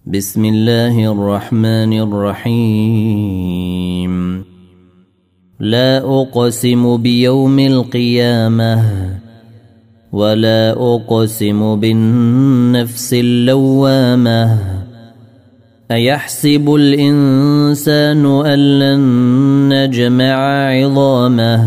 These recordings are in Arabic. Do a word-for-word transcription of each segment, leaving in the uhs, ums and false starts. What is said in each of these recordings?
بسم الله الرحمن الرحيم. لا أقسم بيوم القيامة ولا أقسم بالنفس اللوامة. أيحسب الإنسان أن لن نجمع عظامه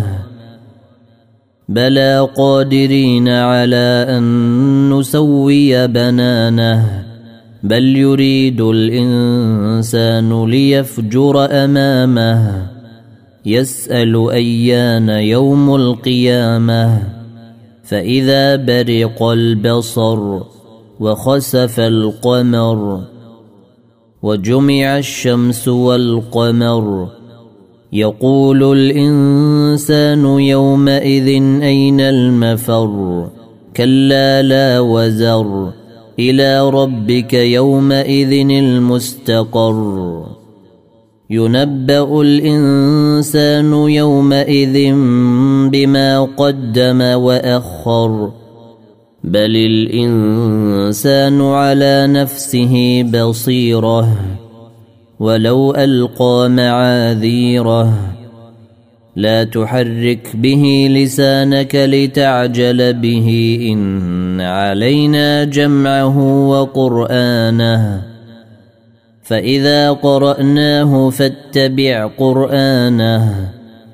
بلى قادرين على أن نسوي بنانه بل يريد الإنسان ليفجر أمامه يسأل أيان يوم القيامة فإذا برق البصر وخسف القمر وجمع الشمس والقمر يقول الإنسان يومئذ أين المفر كلا لا وزر إلى ربك يومئذ المستقر ينبأ الإنسان يومئذ بما قدم وأخر بل الإنسان على نفسه بصيرة ولو ألقى معاذيره لا تحرك به لسانك لتعجل به إن علينا جمعه وقرآنه فإذا قرأناه فاتبع قرآنه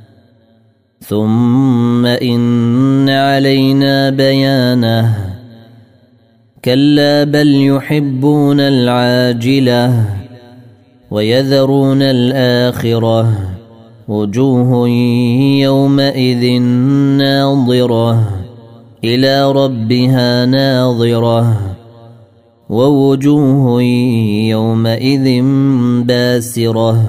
ثم إن علينا بيانه كلا بل يحبون العاجلة ويذرون الآخرة وجوه يومئذ ناظرة إلى ربها ناظرة ووجوه يومئذ باسرة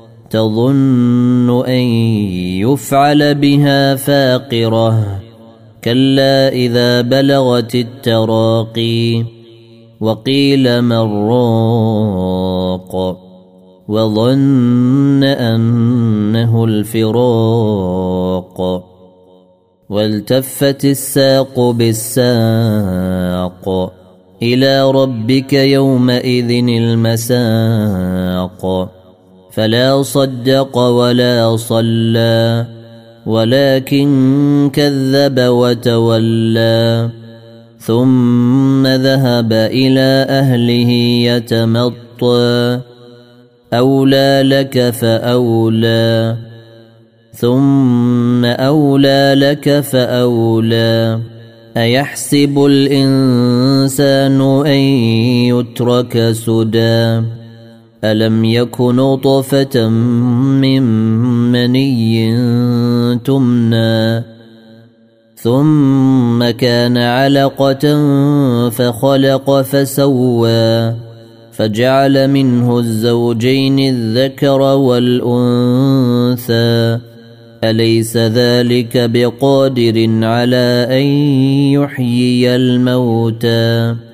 تظن أن يفعل بها فاقرة كلا إذا بلغت التراقي وقيل من راق وظن أنه الفراق والتفت الساق بالساق إلى ربك يومئذ المساق فلا صدق ولا صلى ولكن كذب وتولى ثم ذهب إلى أهله يتمطى أولى لك فأولى ثم أولى لك فأولى أيحسب الإنسان أن يترك سدى ألم يك نطفة من مني تمنى ثم كان علقة فخلق فسوى فجعل منه الزوجين الذكر والأنثى أليس ذلك بقادر على أن يحيي الموتى